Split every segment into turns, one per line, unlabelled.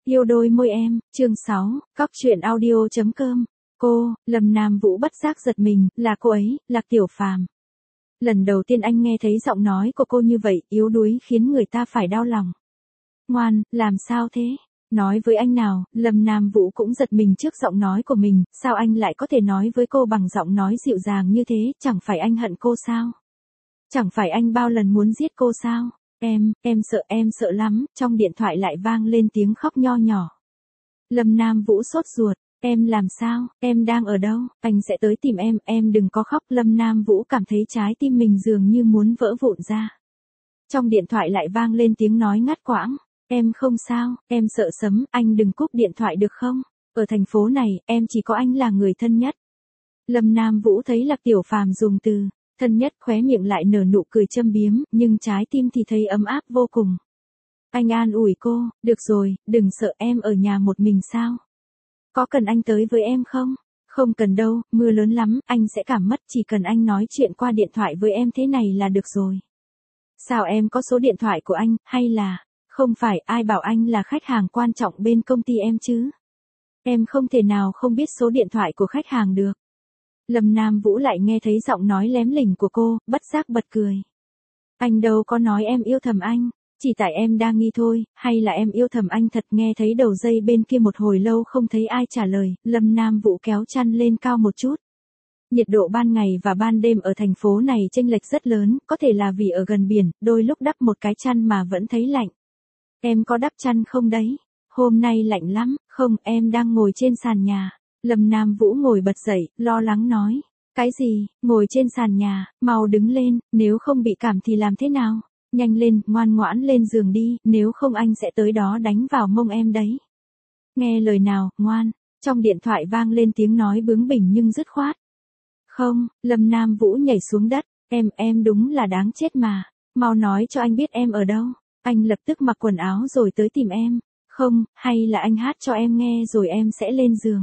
Yêu đôi môi em, chương 6, cóc truyện audio.com. Cô, Lâm Nam Vũ bất giác giật mình, là cô ấy, Lạc Tiểu Phàm. Lần đầu tiên anh nghe thấy giọng nói của cô như vậy, yếu đuối khiến người ta phải đau lòng. Ngoan, làm sao thế? Nói với anh nào, Lâm Nam Vũ cũng giật mình trước giọng nói của mình, sao anh lại có thể nói với cô bằng giọng nói dịu dàng như thế, chẳng phải anh hận cô sao? Chẳng phải anh bao lần muốn giết cô sao? Em sợ lắm, trong điện thoại lại vang lên tiếng khóc nho nhỏ. Lâm Nam Vũ sốt ruột, em làm sao, em đang ở đâu, anh sẽ tới tìm em đừng có khóc. Lâm Nam Vũ cảm thấy trái tim mình dường như muốn vỡ vụn ra. Trong điện thoại lại vang lên tiếng nói ngắt quãng, em không sao, em sợ sấm, anh đừng cúp điện thoại được không, ở thành phố này, em chỉ có anh là người thân nhất. Lâm Nam Vũ thấy Lạc Tiểu Phàm dùng từ thân nhất khóe miệng lại nở nụ cười châm biếm, nhưng trái tim thì thấy ấm áp vô cùng. Anh an ủi cô, được rồi, đừng sợ, em ở nhà một mình sao? Có cần anh tới với em không? Không cần đâu, mưa lớn lắm, anh sẽ cảm mất, chỉ cần anh nói chuyện qua điện thoại với em thế này là được rồi. Sao em có số điện thoại của anh, hay là, không phải ai bảo anh là khách hàng quan trọng bên công ty em chứ? Em không thể nào không biết số điện thoại của khách hàng được. Lâm Nam Vũ lại nghe thấy giọng nói lém lỉnh của cô, bất giác bật cười. Anh đâu có nói em yêu thầm anh, chỉ tại em đang nghi thôi, hay là em yêu thầm anh thật? Nghe thấy đầu dây bên kia một hồi lâu không thấy ai trả lời, Lâm Nam Vũ kéo chăn lên cao một chút. Nhiệt độ ban ngày và ban đêm ở thành phố này chênh lệch rất lớn, có thể là vì ở gần biển, đôi lúc đắp một cái chăn mà vẫn thấy lạnh. Em có đắp chăn không đấy? Hôm nay lạnh lắm, không, em đang ngồi trên sàn nhà. Lâm Nam Vũ ngồi bật dậy, lo lắng nói. Cái gì, ngồi trên sàn nhà, mau đứng lên, nếu không bị cảm thì làm thế nào? Nhanh lên, ngoan ngoãn lên giường đi, nếu không anh sẽ tới đó đánh vào mông em đấy. Nghe lời nào, ngoan. Trong điện thoại vang lên tiếng nói bướng bỉnh nhưng dứt khoát. Không, Lâm Nam Vũ nhảy xuống đất, em đúng là đáng chết mà. Mau nói cho anh biết em ở đâu. Anh lập tức mặc quần áo rồi tới tìm em. Không, hay là anh hát cho em nghe rồi em sẽ lên giường.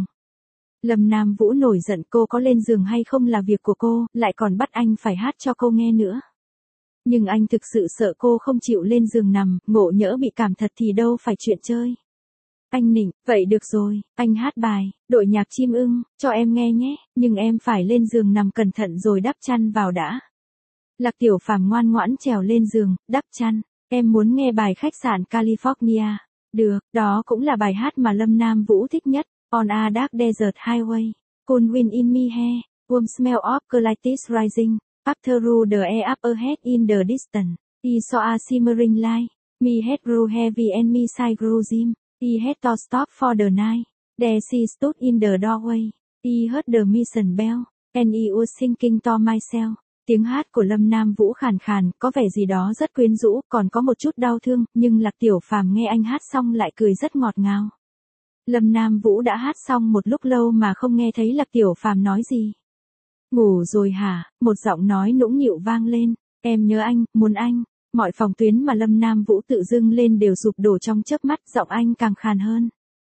Lâm Nam Vũ nổi giận, cô có lên giường hay không là việc của cô, lại còn bắt anh phải hát cho cô nghe nữa. Nhưng anh thực sự sợ cô không chịu lên giường nằm, ngộ nhỡ bị cảm thật thì đâu phải chuyện chơi. Anh nịnh, vậy được rồi, anh hát bài, đội nhạc chim ưng, cho em nghe nhé, nhưng em phải lên giường nằm cẩn thận rồi đắp chăn vào đã. Lạc Tiểu Phàm ngoan ngoãn trèo lên giường, đắp chăn, em muốn nghe bài Khách sạn California. Được, đó cũng là bài hát mà Lâm Nam Vũ thích nhất. On a Dark Desert Highway, Cool Wind in My Hair, Warm Smell of Colitis Rising, After the air up ahead in the distance, I saw a shimmering light, my head grew heavy and my side grew dim, I had to stop for the night, there she stood in the doorway, I heard the mission bell, and I was thinking to myself. Tiếng hát của Lâm Nam Vũ khàn khàn, có vẻ gì đó rất quyến rũ, còn có một chút đau thương, nhưng Lạc Tiểu Phàm nghe anh hát xong lại cười rất ngọt ngào. Lâm Nam Vũ đã hát xong một lúc lâu mà không nghe thấy Lạc Tiểu Phàm nói gì. Ngủ rồi hả? Một giọng nói nũng nịu vang lên. Em nhớ anh, muốn anh. Mọi phòng tuyến mà Lâm Nam Vũ tự dưng lên đều sụp đổ trong chớp mắt, giọng anh càng khàn hơn.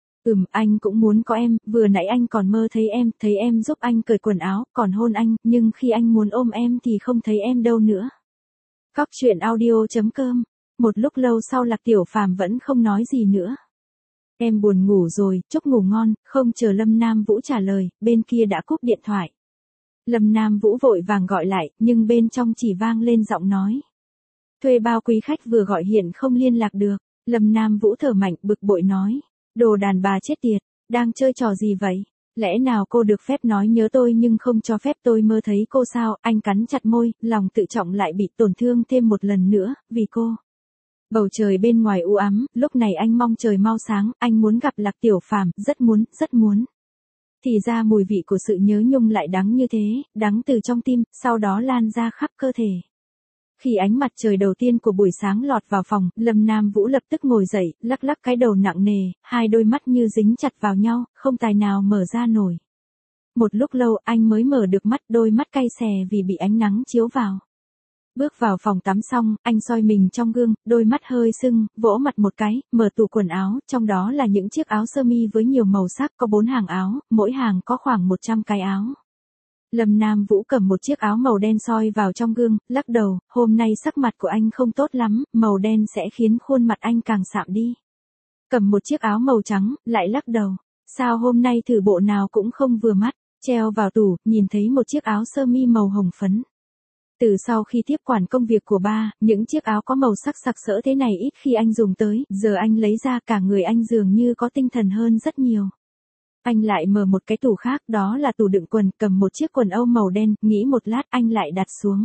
Anh cũng muốn có em, vừa nãy anh còn mơ thấy em giúp anh cởi quần áo, còn hôn anh, nhưng khi anh muốn ôm em thì không thấy em đâu nữa. Cóc truyện audio.com. Một lúc lâu sau Lạc Tiểu Phàm vẫn không nói gì nữa. Em buồn ngủ rồi, chúc ngủ ngon. Không chờ Lâm Nam Vũ trả lời, bên kia đã cúp điện thoại. Lâm Nam Vũ vội vàng gọi lại, nhưng bên trong chỉ vang lên giọng nói. Thuê bao quý khách vừa gọi hiện không liên lạc được. Lâm Nam Vũ thở mạnh bực bội nói. Đồ đàn bà chết tiệt, đang chơi trò gì vậy? Lẽ nào cô được phép nói nhớ tôi nhưng không cho phép tôi mơ thấy cô sao? Anh cắn chặt môi, lòng tự trọng lại bị tổn thương thêm một lần nữa, vì cô. Bầu trời bên ngoài u ám, lúc này anh mong trời mau sáng, anh muốn gặp Lạc Tiểu Phàm, rất muốn. Thì ra mùi vị của sự nhớ nhung lại đắng như thế, đắng từ trong tim, sau đó lan ra khắp cơ thể. Khi ánh mặt trời đầu tiên của buổi sáng lọt vào phòng, Lâm Nam Vũ lập tức ngồi dậy, lắc lắc cái đầu nặng nề, hai đôi mắt như dính chặt vào nhau, không tài nào mở ra nổi. Một lúc lâu anh mới mở được mắt, đôi mắt cay xè vì bị ánh nắng chiếu vào. Bước vào phòng tắm xong, anh soi mình trong gương, đôi mắt hơi sưng, vỗ mặt một cái, mở tủ quần áo, trong đó là những chiếc áo sơ mi với nhiều màu sắc, có 4 hàng áo, mỗi hàng có khoảng 100 cái áo. Lâm Nam Vũ cầm một chiếc áo màu đen soi vào trong gương, lắc đầu, hôm nay sắc mặt của anh không tốt lắm, màu đen sẽ khiến khuôn mặt anh càng sạm đi. cầm một chiếc áo màu trắng, lại lắc đầu. Sao hôm nay thử bộ nào cũng không vừa mắt, treo vào tủ, nhìn thấy một chiếc áo sơ mi màu hồng phấn. Từ sau khi tiếp quản công việc của ba, những chiếc áo có màu sắc sặc sỡ thế này ít khi anh dùng tới, giờ anh lấy ra cả người anh dường như có tinh thần hơn rất nhiều. Anh lại mở một cái tủ khác, đó là tủ đựng quần, cầm một chiếc quần âu màu đen, nghĩ một lát anh lại đặt xuống.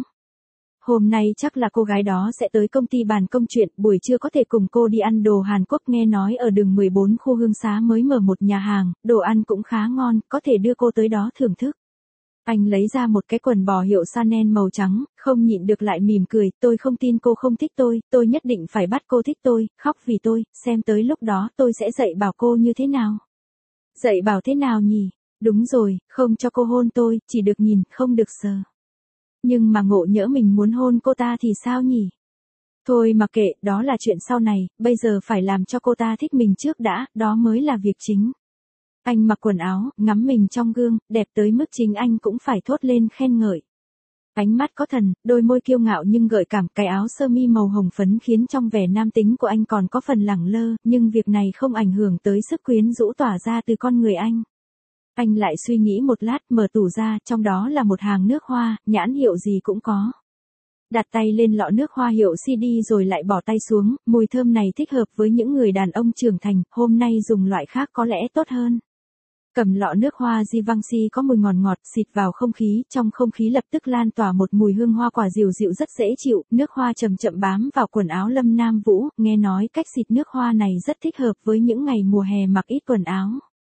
Hôm nay chắc là cô gái đó sẽ tới công ty bàn công chuyện, buổi trưa có thể cùng cô đi ăn đồ Hàn Quốc, nghe nói ở đường 14 khu Hương Xá mới mở một nhà hàng, đồ ăn cũng khá ngon, có thể đưa cô tới đó thưởng thức. Anh lấy ra một cái quần bò hiệu Chanel màu trắng, không nhịn được lại mỉm cười, tôi không tin cô không thích tôi nhất định phải bắt cô thích tôi, khóc vì tôi, xem tới lúc đó tôi sẽ dạy bảo cô như thế nào. Dạy bảo thế nào nhỉ? Đúng rồi, không cho cô hôn tôi, chỉ được nhìn, không được sờ. Nhưng mà ngộ nhỡ mình muốn hôn cô ta thì sao nhỉ? Thôi mặc kệ, đó là chuyện sau này, bây giờ phải làm cho cô ta thích mình trước đã, đó mới là việc chính. Anh mặc quần áo, ngắm mình trong gương, đẹp tới mức chính anh cũng phải thốt lên khen ngợi. Ánh mắt có thần, đôi môi kiêu ngạo nhưng gợi cảm, cái áo sơ mi màu hồng phấn khiến trong vẻ nam tính của anh còn có phần lẳng lơ, nhưng việc này không ảnh hưởng tới sức quyến rũ tỏa ra từ con người anh. Anh lại suy nghĩ một lát, mở tủ ra, trong đó là một hàng nước hoa, nhãn hiệu gì cũng có. Đặt tay lên lọ nước hoa hiệu CD rồi lại bỏ tay xuống, mùi thơm này thích hợp với những người đàn ông trưởng thành, hôm nay dùng loại khác có lẽ tốt hơn. Cầm lọ nước hoa Givenchy có mùi ngọt ngọt, xịt vào không khí, trong không khí lập tức lan tỏa một mùi hương hoa quả dịu dịu rất dễ chịu, nước hoa chậm chậm bám vào quần áo Lâm Nam Vũ, nghe nói cách xịt nước hoa này rất thích hợp với những ngày mùa hè mặc ít quần áo.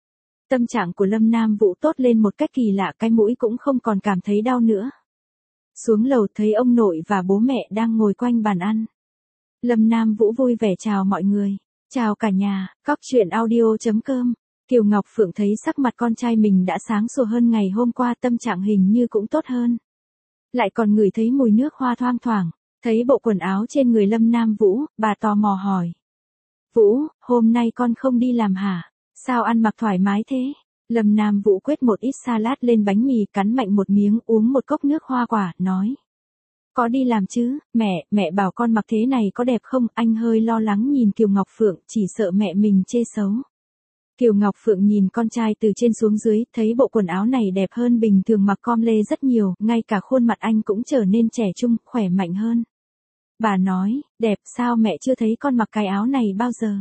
Tâm trạng của Lâm Nam Vũ tốt lên một cách kỳ lạ, cái mũi cũng không còn cảm thấy đau nữa. Xuống lầu thấy ông nội và bố mẹ đang ngồi quanh bàn ăn. Lâm Nam Vũ vui vẻ chào mọi người. Chào cả nhà, cóc truyện audio.com. Kiều Ngọc Phượng thấy sắc mặt con trai mình đã sáng sủa hơn ngày hôm qua, tâm trạng hình như cũng tốt hơn. Lại còn ngửi thấy mùi nước hoa thoang thoảng, thấy bộ quần áo trên người Lâm Nam Vũ, bà tò mò hỏi. Vũ, hôm nay con không đi làm hả? Sao ăn mặc thoải mái thế? Lâm Nam Vũ quết một ít salad lên bánh mì, cắn mạnh một miếng, uống một cốc nước hoa quả, nói. Có đi làm chứ, mẹ bảo con mặc thế này có đẹp không? Anh hơi lo lắng nhìn Kiều Ngọc Phượng, chỉ sợ mẹ mình chê xấu. Kiều Ngọc Phượng nhìn con trai từ trên xuống dưới, thấy bộ quần áo này đẹp hơn bình thường mặc com lê rất nhiều, ngay cả khuôn mặt anh cũng trở nên trẻ trung, khỏe mạnh hơn. Bà nói, đẹp sao mẹ chưa thấy con mặc cái áo này bao giờ?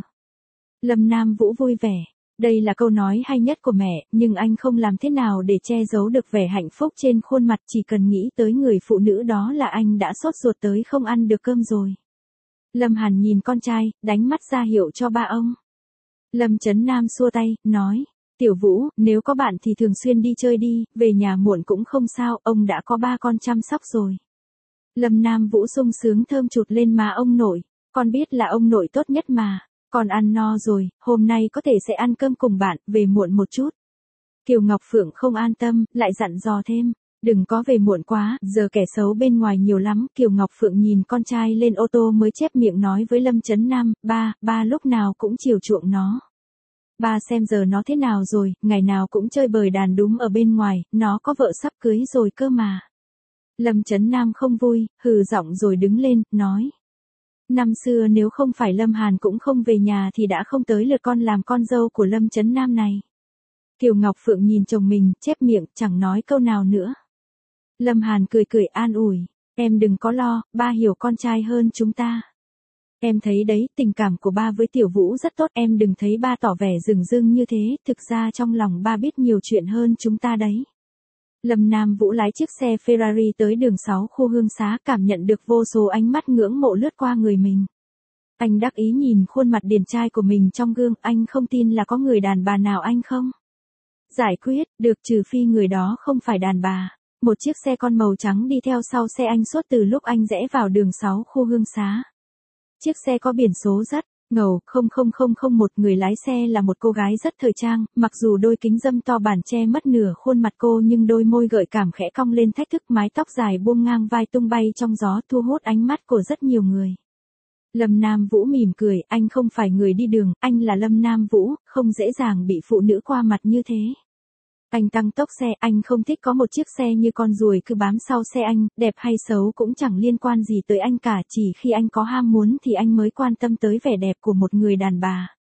Lâm Nam Vũ vui vẻ. Đây là câu nói hay nhất của mẹ, nhưng anh không làm thế nào để che giấu được vẻ hạnh phúc trên khuôn mặt, chỉ cần nghĩ tới người phụ nữ đó là anh đã sốt ruột tới không ăn được cơm rồi. Lâm Hàn nhìn con trai, đánh mắt ra hiệu cho ba ông. Lâm Chấn Nam xua tay, nói, Tiểu Vũ, nếu có bạn thì thường xuyên đi chơi đi, về nhà muộn cũng không sao, ông đã có ba con chăm sóc rồi. Lâm Nam Vũ sung sướng thơm chụt lên má ông nội, con biết là ông nội tốt nhất mà. Con ăn no rồi, hôm nay có thể sẽ ăn cơm cùng bạn, về muộn một chút. Kiều Ngọc Phượng không an tâm, lại dặn dò thêm, đừng có về muộn quá, giờ kẻ xấu bên ngoài nhiều lắm. Kiều Ngọc Phượng nhìn con trai lên ô tô mới chép miệng nói với Lâm Chấn Nam, ba lúc nào cũng chiều chuộng nó. Ba xem giờ nó thế nào rồi, ngày nào cũng chơi bời đàn đúng ở bên ngoài, nó có vợ sắp cưới rồi cơ mà. Lâm Chấn Nam không vui, hừ giọng rồi đứng lên, nói. Năm xưa nếu không phải Lâm Hàn cũng không về nhà thì đã không tới lượt con làm con dâu của Lâm Chấn Nam này. Kiều Ngọc Phượng nhìn chồng mình, chép miệng, chẳng nói câu nào nữa. Lâm Hàn cười cười an ủi, em đừng có lo, ba hiểu con trai hơn chúng ta. Em thấy đấy, tình cảm của ba với Tiểu Vũ rất tốt, em đừng thấy ba tỏ vẻ rừng rưng như thế, thực ra trong lòng ba biết nhiều chuyện hơn chúng ta đấy. Lâm Nam Vũ lái chiếc xe Ferrari tới đường 6 khu Hương Xá, cảm nhận được vô số ánh mắt ngưỡng mộ lướt qua người mình. Anh đắc ý nhìn khuôn mặt điển trai của mình trong gương, anh không tin là có người đàn bà nào anh không giải quyết được, trừ phi người đó không phải đàn bà. Một chiếc xe con màu trắng đi theo sau xe anh suốt từ lúc anh rẽ vào đường 6 khu Hương Xá. Chiếc xe có biển số rất ngầu 00001, người lái xe là một cô gái rất thời trang, mặc dù đôi kính râm to bản che mất nửa khuôn mặt cô nhưng đôi môi gợi cảm khẽ cong lên thách thức, mái tóc dài buông ngang vai tung bay trong gió thu hút ánh mắt của rất nhiều người. Lâm Nam Vũ mỉm cười, anh không phải người đi đường, anh là Lâm Nam Vũ, không dễ dàng bị phụ nữ qua mặt như thế. Anh tăng tốc xe, anh không thích có một chiếc xe như con ruồi cứ bám sau xe anh, đẹp hay xấu cũng chẳng liên quan gì tới anh cả, chỉ khi anh có ham muốn thì anh mới quan tâm tới vẻ đẹp của một người đàn bà.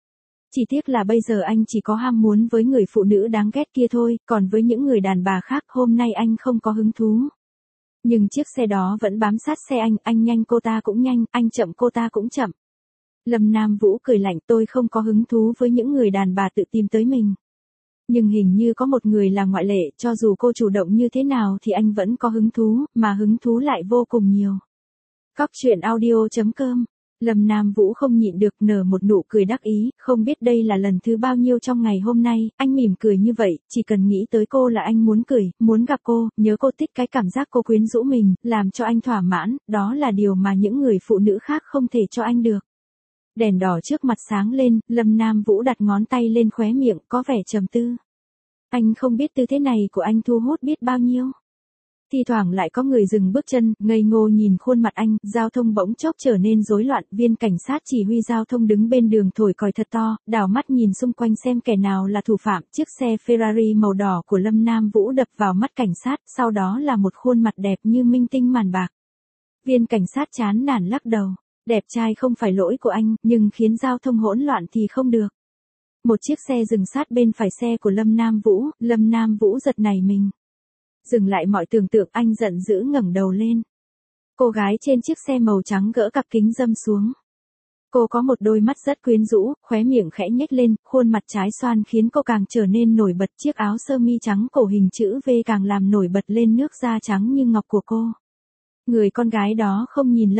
Chỉ tiếc là bây giờ anh chỉ có ham muốn với người phụ nữ đáng ghét kia thôi, còn với những người đàn bà khác hôm nay anh không có hứng thú. Nhưng chiếc xe đó vẫn bám sát xe anh nhanh cô ta cũng nhanh, anh chậm cô ta cũng chậm. Lâm Nam Vũ cười lạnh, tôi không có hứng thú với những người đàn bà tự tìm tới mình. Nhưng hình như có một người là ngoại lệ, cho dù cô chủ động như thế nào thì anh vẫn có hứng thú, mà hứng thú lại vô cùng nhiều. Cóc truyện audio.com. Lâm Nam Vũ không nhịn được nở một nụ cười đắc ý, không biết đây là lần thứ bao nhiêu trong ngày hôm nay, anh mỉm cười như vậy, chỉ cần nghĩ tới cô là anh muốn cười, muốn gặp cô, nhớ cô, thích cái cảm giác cô quyến rũ mình, làm cho anh thỏa mãn, đó là điều mà những người phụ nữ khác không thể cho anh được. Đèn đỏ trước mặt sáng lên, Lâm Nam Vũ đặt ngón tay lên khóe miệng, có vẻ trầm tư. Anh không biết tư thế này của anh thu hút biết bao nhiêu. Thi thoảng lại có người dừng bước chân, ngây ngô nhìn khuôn mặt anh, giao thông bỗng chốc trở nên rối loạn, viên cảnh sát chỉ huy giao thông đứng bên đường thổi còi thật to, đảo mắt nhìn xung quanh xem kẻ nào là thủ phạm, chiếc xe Ferrari màu đỏ của Lâm Nam Vũ đập vào mắt cảnh sát, sau đó là một khuôn mặt đẹp như minh tinh màn bạc. Viên cảnh sát chán nản lắc đầu, đẹp trai không phải lỗi của anh, nhưng khiến giao thông hỗn loạn thì không được. Một chiếc xe dừng sát bên phải xe của Lâm Nam Vũ giật nảy mình. Dừng lại mọi tưởng tượng, anh giận dữ ngẩng đầu lên. Cô gái trên chiếc xe màu trắng gỡ cặp kính râm xuống. Cô có một đôi mắt rất quyến rũ, khóe miệng khẽ nhếch lên, khuôn mặt trái xoan khiến cô càng trở nên nổi bật, chiếc áo sơ mi trắng cổ hình chữ V càng làm nổi bật lên nước da trắng như ngọc của cô. Người con gái đó không nhìn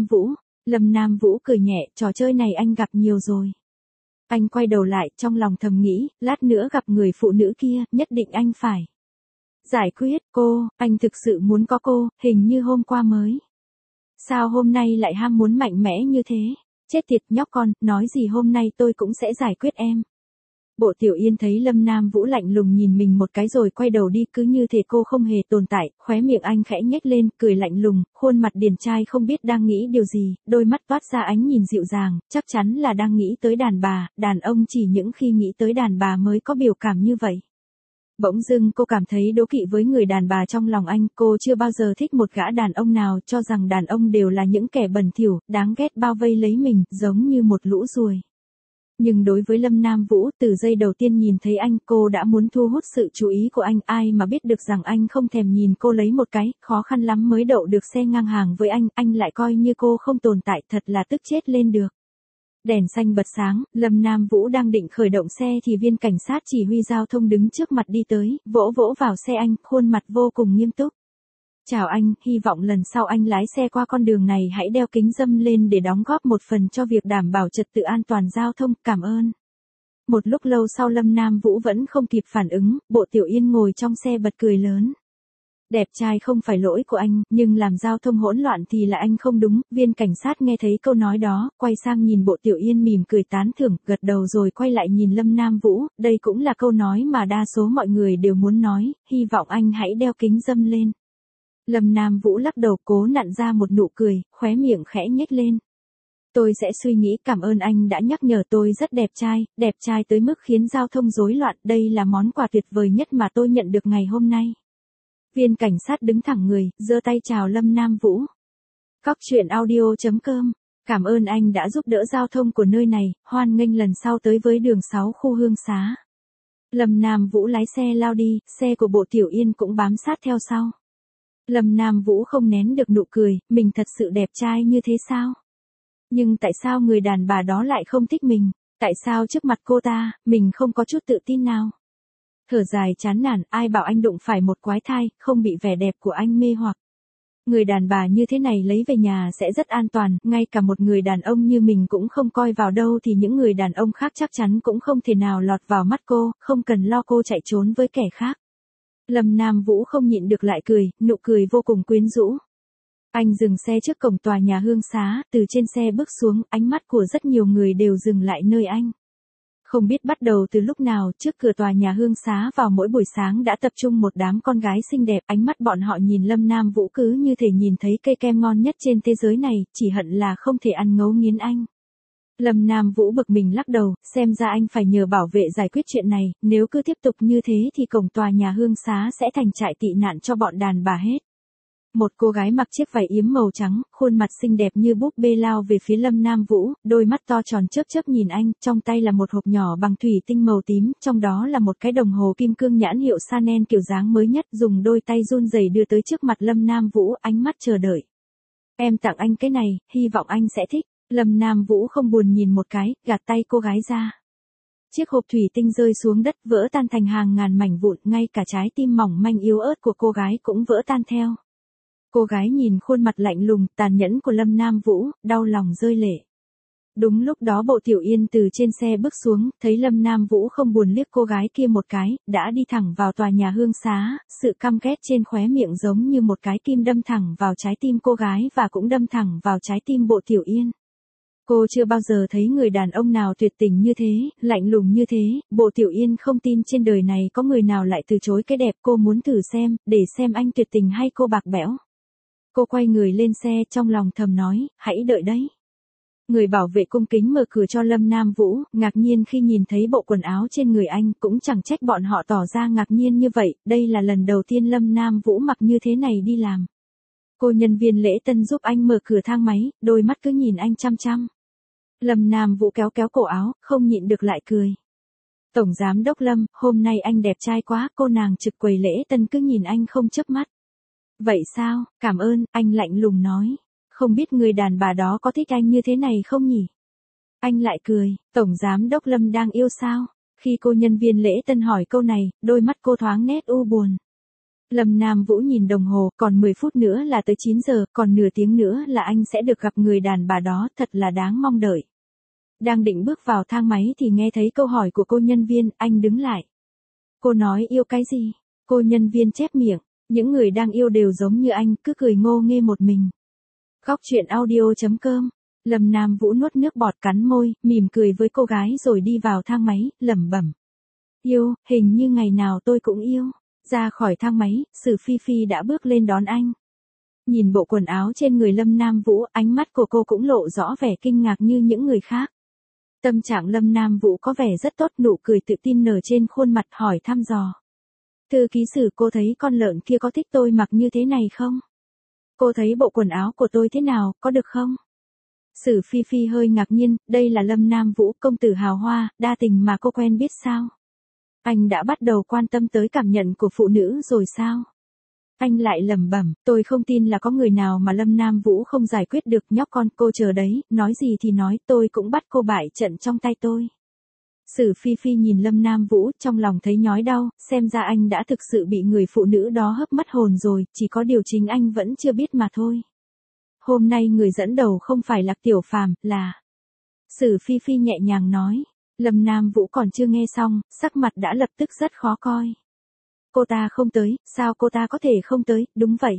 Lâm Nam Vũ cười nhẹ, trò chơi này anh gặp nhiều rồi. Anh quay đầu lại, trong lòng thầm nghĩ, lát nữa gặp người phụ nữ kia, nhất định anh phải giải quyết cô, anh thực sự muốn có cô, hình như hôm qua mới. Sao hôm nay lại ham muốn mạnh mẽ như thế? Chết tiệt nhóc con, nói gì hôm nay tôi cũng sẽ giải quyết em. Bộ Tiểu Yên thấy Lâm Nam Vũ lạnh lùng nhìn mình một cái rồi quay đầu đi, cứ như thể cô không hề tồn tại, khóe miệng anh khẽ nhếch lên, cười lạnh lùng, khuôn mặt điển trai không biết đang nghĩ điều gì, đôi mắt toát ra ánh nhìn dịu dàng, chắc chắn là đang nghĩ tới đàn bà, đàn ông chỉ những khi nghĩ tới đàn bà mới có biểu cảm như vậy. Bỗng dưng cô cảm thấy đố kỵ với người đàn bà trong lòng anh, cô chưa bao giờ thích một gã đàn ông nào, cho rằng đàn ông đều là những kẻ bẩn thỉu, đáng ghét bao vây lấy mình, giống như một lũ ruồi. Nhưng đối với Lâm Nam Vũ, từ giây đầu tiên nhìn thấy anh, cô đã muốn thu hút sự chú ý của anh, ai mà biết được rằng anh không thèm nhìn cô lấy một cái, khó khăn lắm mới đậu được xe ngang hàng với anh lại coi như cô không tồn tại, thật là tức chết lên được. Đèn xanh bật sáng, Lâm Nam Vũ đang định khởi động xe thì viên cảnh sát chỉ huy giao thông đứng trước mặt đi tới, vỗ vỗ vào xe anh, khuôn mặt vô cùng nghiêm túc. Chào anh, hy vọng lần sau anh lái xe qua con đường này hãy đeo kính râm lên để đóng góp một phần cho việc đảm bảo trật tự an toàn giao thông, cảm ơn. Một lúc lâu sau Lâm Nam Vũ vẫn không kịp phản ứng, Bộ Tiểu Yên ngồi trong xe bật cười lớn. Đẹp trai không phải lỗi của anh, nhưng làm giao thông hỗn loạn thì là anh không đúng. Viên cảnh sát nghe thấy câu nói đó, quay sang nhìn Bộ Tiểu Yên mỉm cười tán thưởng, gật đầu rồi quay lại nhìn Lâm Nam Vũ, đây cũng là câu nói mà đa số mọi người đều muốn nói, hy vọng anh hãy đeo kính râm lên. Lâm Nam Vũ lắc đầu cố nặn ra một nụ cười, khóe miệng khẽ nhếch lên. Tôi sẽ suy nghĩ, cảm ơn anh đã nhắc nhở tôi rất đẹp trai tới mức khiến giao thông rối loạn, đây là món quà tuyệt vời nhất mà tôi nhận được ngày hôm nay. Viên cảnh sát đứng thẳng người, giơ tay chào Lâm Nam Vũ. Cóc truyện audio.com, cảm ơn anh đã giúp đỡ giao thông của nơi này, hoan nghênh lần sau tới với đường 6 khu Hương Xá. Lâm Nam Vũ lái xe lao đi, xe của Bộ Tiểu Yên cũng bám sát theo sau. Lâm Nam Vũ không nén được nụ cười, mình thật sự đẹp trai như thế sao? Nhưng tại sao người đàn bà đó lại không thích mình? Tại sao trước mặt cô ta, mình không có chút tự tin nào? Thở dài chán nản, ai bảo anh đụng phải một quái thai, không bị vẻ đẹp của anh mê hoặc. Người đàn bà như thế này lấy về nhà sẽ rất an toàn, ngay cả một người đàn ông như mình cũng không coi vào đâu thì những người đàn ông khác chắc chắn cũng không thể nào lọt vào mắt cô, không cần lo cô chạy trốn với kẻ khác. Lâm Nam Vũ không nhịn được lại cười, nụ cười vô cùng quyến rũ. Anh dừng xe trước cổng tòa nhà Hương Xá, từ trên xe bước xuống, ánh mắt của rất nhiều người đều dừng lại nơi anh. Không biết bắt đầu từ lúc nào, trước cửa tòa nhà Hương Xá vào mỗi buổi sáng đã tập trung một đám con gái xinh đẹp, ánh mắt bọn họ nhìn Lâm Nam Vũ cứ như thể nhìn thấy cây kem ngon nhất trên thế giới này, chỉ hận là không thể ăn ngấu nghiến anh. Lâm Nam Vũ bực mình lắc đầu, xem ra anh phải nhờ bảo vệ giải quyết chuyện này, nếu cứ tiếp tục như thế thì cổng tòa nhà Hương Xá sẽ thành trại tị nạn cho bọn đàn bà hết. Một cô gái mặc chiếc váy yếm màu trắng, khuôn mặt xinh đẹp như búp bê lao về phía Lâm Nam Vũ, đôi mắt to tròn chớp chớp nhìn anh, trong tay là một hộp nhỏ bằng thủy tinh màu tím, trong đó là một cái đồng hồ kim cương nhãn hiệu Chanel kiểu dáng mới nhất, dùng đôi tay run rẩy đưa tới trước mặt Lâm Nam Vũ, ánh mắt chờ đợi. Em tặng anh cái này, hy vọng anh sẽ thích. Lâm Nam Vũ không buồn nhìn một cái, gạt tay cô gái ra. Chiếc hộp thủy tinh rơi xuống đất, vỡ tan thành hàng ngàn mảnh vụn, ngay cả trái tim mỏng manh yếu ớt của cô gái cũng vỡ tan theo. Cô gái nhìn khuôn mặt lạnh lùng, tàn nhẫn của Lâm Nam Vũ, đau lòng rơi lệ. Đúng lúc đó Bộ Tiểu Yên từ trên xe bước xuống, thấy Lâm Nam Vũ không buồn liếc cô gái kia một cái, đã đi thẳng vào tòa nhà hương xá, sự căm ghét trên khóe miệng giống như một cái kim đâm thẳng vào trái tim cô gái và cũng đâm thẳng vào trái tim Bộ Tiểu Yên. Cô chưa bao giờ thấy người đàn ông nào tuyệt tình như thế, lạnh lùng như thế, Bộ Tiểu Yên không tin trên đời này có người nào lại từ chối cái đẹp, cô muốn thử xem, để xem anh tuyệt tình hay cô bạc bẽo. Cô quay người lên xe, trong lòng thầm nói, hãy đợi đấy. Người bảo vệ cung kính mở cửa cho Lâm Nam Vũ, ngạc nhiên khi nhìn thấy bộ quần áo trên người anh, cũng chẳng trách bọn họ tỏ ra ngạc nhiên như vậy, đây là lần đầu tiên Lâm Nam Vũ mặc như thế này đi làm. Cô nhân viên lễ tân giúp anh mở cửa thang máy, đôi mắt cứ nhìn anh chăm chăm. Lâm Nam Vũ kéo kéo cổ áo, không nhịn được lại cười. Tổng giám đốc Lâm, hôm nay anh đẹp trai quá, cô nàng trực quầy lễ tân cứ nhìn anh không chớp mắt. Vậy sao, cảm ơn, anh lạnh lùng nói. Không biết người đàn bà đó có thích anh như thế này không nhỉ? Anh lại cười, Tổng giám đốc Lâm đang yêu sao? Khi cô nhân viên lễ tân hỏi câu này, đôi mắt cô thoáng nét u buồn. Lâm Nam Vũ nhìn đồng hồ, còn 10 phút nữa là tới 9 giờ, còn nửa tiếng nữa là anh sẽ được gặp người đàn bà đó, thật là đáng mong đợi. Đang định bước vào thang máy thì nghe thấy câu hỏi của cô nhân viên, anh đứng lại. Cô nói yêu cái gì? Cô nhân viên chép miệng, những người đang yêu đều giống như anh, cứ cười ngô nghê một mình. Góc chuyện audio.com. Lâm Nam Vũ nuốt nước bọt cắn môi, mỉm cười với cô gái rồi đi vào thang máy, lẩm bẩm. Yêu, hình như ngày nào tôi cũng yêu. Ra khỏi thang máy, Sử Phi Phi đã bước lên đón anh. Nhìn bộ quần áo trên người Lâm Nam Vũ, ánh mắt của cô cũng lộ rõ vẻ kinh ngạc như những người khác. Tâm trạng Lâm Nam Vũ có vẻ rất tốt, nụ cười tự tin nở trên khuôn mặt, hỏi thăm dò. Thư ký Sử, cô thấy con lợn kia có thích tôi mặc như thế này không? Cô thấy bộ quần áo của tôi thế nào, có được không? Sử Phi Phi hơi ngạc nhiên, đây là Lâm Nam Vũ, công tử hào hoa, đa tình mà cô quen biết sao? Anh đã bắt đầu quan tâm tới cảm nhận của phụ nữ rồi sao? Anh lại lẩm bẩm, tôi không tin là có người nào mà Lâm Nam Vũ không giải quyết được, nhóc con, cô chờ đấy, nói gì thì nói, tôi cũng bắt cô bại trận trong tay tôi. Sử Phi Phi nhìn Lâm Nam Vũ, trong lòng thấy nhói đau, xem ra anh đã thực sự bị người phụ nữ đó hấp mất hồn rồi, chỉ có điều chính anh vẫn chưa biết mà thôi. Hôm nay người dẫn đầu không phải là Tiểu Phàm, là... Sử Phi Phi nhẹ nhàng nói. Lâm Nam Vũ còn chưa nghe xong, sắc mặt đã lập tức rất khó coi. Cô ta không tới, sao cô ta có thể không tới, đúng vậy.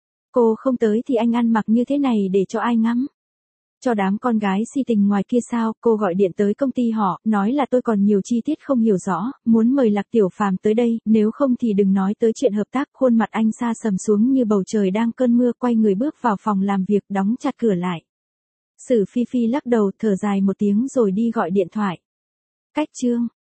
Cô không tới thì anh ăn mặc như thế này để cho ai ngắm? Cho đám con gái si tình ngoài kia sao? Cô gọi điện tới công ty họ, nói là tôi còn nhiều chi tiết không hiểu rõ, muốn mời Lạc Tiểu Phàm tới đây, nếu không thì đừng nói tới chuyện hợp tác. Khuôn mặt anh sa sầm xuống như bầu trời đang cơn mưa, quay người bước vào phòng làm việc, đóng chặt cửa lại. Sử Phi Phi lắc đầu, thở dài một tiếng rồi đi gọi điện thoại. Cách chương